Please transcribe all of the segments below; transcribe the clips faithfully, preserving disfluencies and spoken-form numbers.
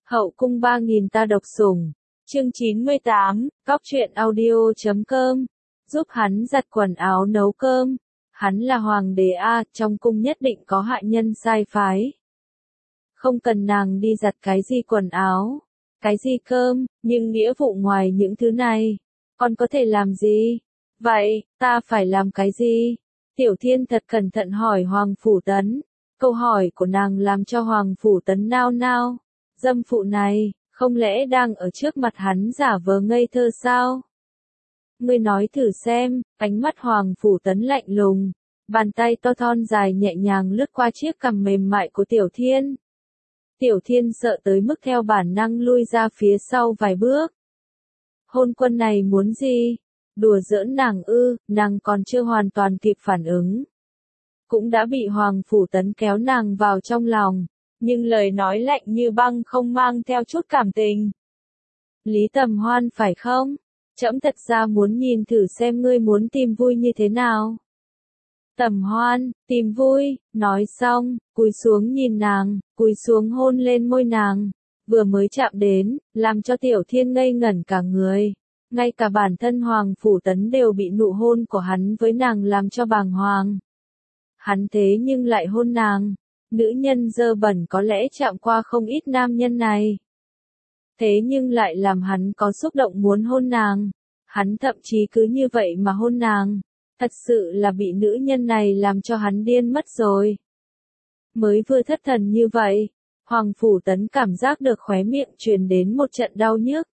Hậu cung ba nghìn ta độc sủng. Chương chín mươi tám, Cóc truyện audio chấm com. Giúp hắn giặt quần áo nấu cơm. Hắn là hoàng đế a, trong cung nhất định có hạ nhân sai phái. Không cần nàng đi giặt cái gì quần áo, cái gì cơm, nhưng nghĩa vụ ngoài những thứ này, còn có thể làm gì? Vậy, ta phải làm cái gì? Tiểu Thiên thật cẩn thận hỏi Hoàng Phủ Tấn. Câu hỏi của nàng làm cho Hoàng Phủ Tấn nao nao. Dâm phụ này, không lẽ đang ở trước mặt hắn giả vờ ngây thơ sao? Ngươi nói thử xem, ánh mắt Hoàng Phủ Tấn lạnh lùng. Bàn tay to thon dài nhẹ nhàng lướt qua chiếc cằm mềm mại của Tiểu Thiên. Tiểu Thiên sợ tới mức theo bản năng lui ra phía sau vài bước. Hôn quân này muốn gì? Đùa giỡn nàng ư? Nàng còn chưa hoàn toàn kịp phản ứng, cũng đã bị Hoàng Phủ Tấn kéo nàng vào trong lòng, nhưng lời nói lạnh như băng không mang theo chút cảm tình. Lý Tầm Hoan phải không? Trẫm thật ra muốn nhìn thử xem ngươi muốn tìm vui như thế nào. Tầm Hoan, tìm vui, nói xong, cúi xuống nhìn nàng, cúi xuống hôn lên môi nàng, vừa mới chạm đến, làm cho Tiểu Thiên ngây ngẩn cả người. Ngay cả bản thân Hoàng Phủ Tấn đều bị nụ hôn của hắn với nàng làm cho bàng hoàng. Hắn thế nhưng lại hôn nàng, nữ nhân dơ bẩn có lẽ chạm qua không ít nam nhân này. Thế nhưng lại làm hắn có xúc động muốn hôn nàng, hắn thậm chí cứ như vậy mà hôn nàng. Thật sự là bị nữ nhân này làm cho hắn điên mất rồi. Mới vừa thất thần như vậy, Hoàng Phủ Tấn cảm giác được khóe miệng truyền đến một trận đau nhức.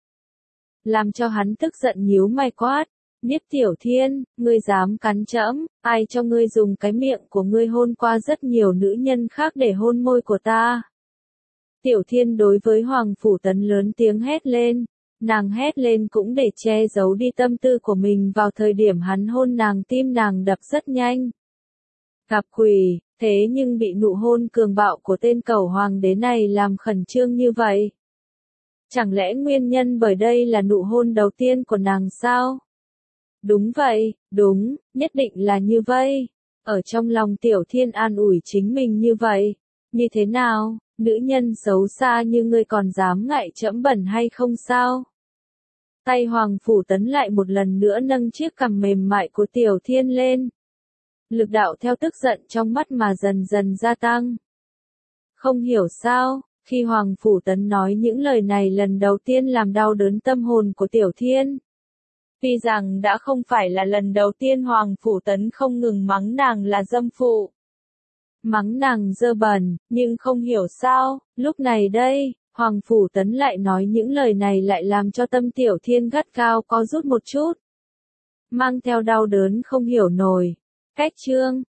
Làm cho hắn tức giận nhíu mày quát, Niếp Tiểu Thiên, ngươi dám cắn trẫm, ai cho ngươi dùng cái miệng của ngươi hôn qua rất nhiều nữ nhân khác để hôn môi của ta. Tiểu Thiên đối với Hoàng Phủ Tấn lớn tiếng hét lên. Nàng hét lên cũng để che giấu đi tâm tư của mình vào thời điểm hắn hôn nàng, tim nàng đập rất nhanh. Gặp quỷ, thế nhưng bị nụ hôn cường bạo của tên cẩu hoàng đế này làm khẩn trương như vậy. Chẳng lẽ nguyên nhân bởi đây là nụ hôn đầu tiên của nàng sao? Đúng vậy, đúng, nhất định là như vậy. Ở trong lòng Tiểu Thiên an ủi chính mình như vậy. Như thế nào, nữ nhân xấu xa như ngươi còn dám ngại trẫm bẩn hay không sao? Tay Hoàng Phủ Tấn lại một lần nữa nâng chiếc cằm mềm mại của Tiểu Thiên lên. Lực đạo theo tức giận trong mắt mà dần dần gia tăng. Không hiểu sao, khi Hoàng Phủ Tấn nói những lời này lần đầu tiên làm đau đớn tâm hồn của Tiểu Thiên. Tuy rằng đã không phải là lần đầu tiên Hoàng Phủ Tấn không ngừng mắng nàng là dâm phụ, mắng nàng dơ bẩn, nhưng không hiểu sao, lúc này đây, Hoàng Phủ Tấn lại nói những lời này lại làm cho tâm Tiểu Thiên gắt gao co rút một chút. Mang theo đau đớn không hiểu nổi. Cách chương,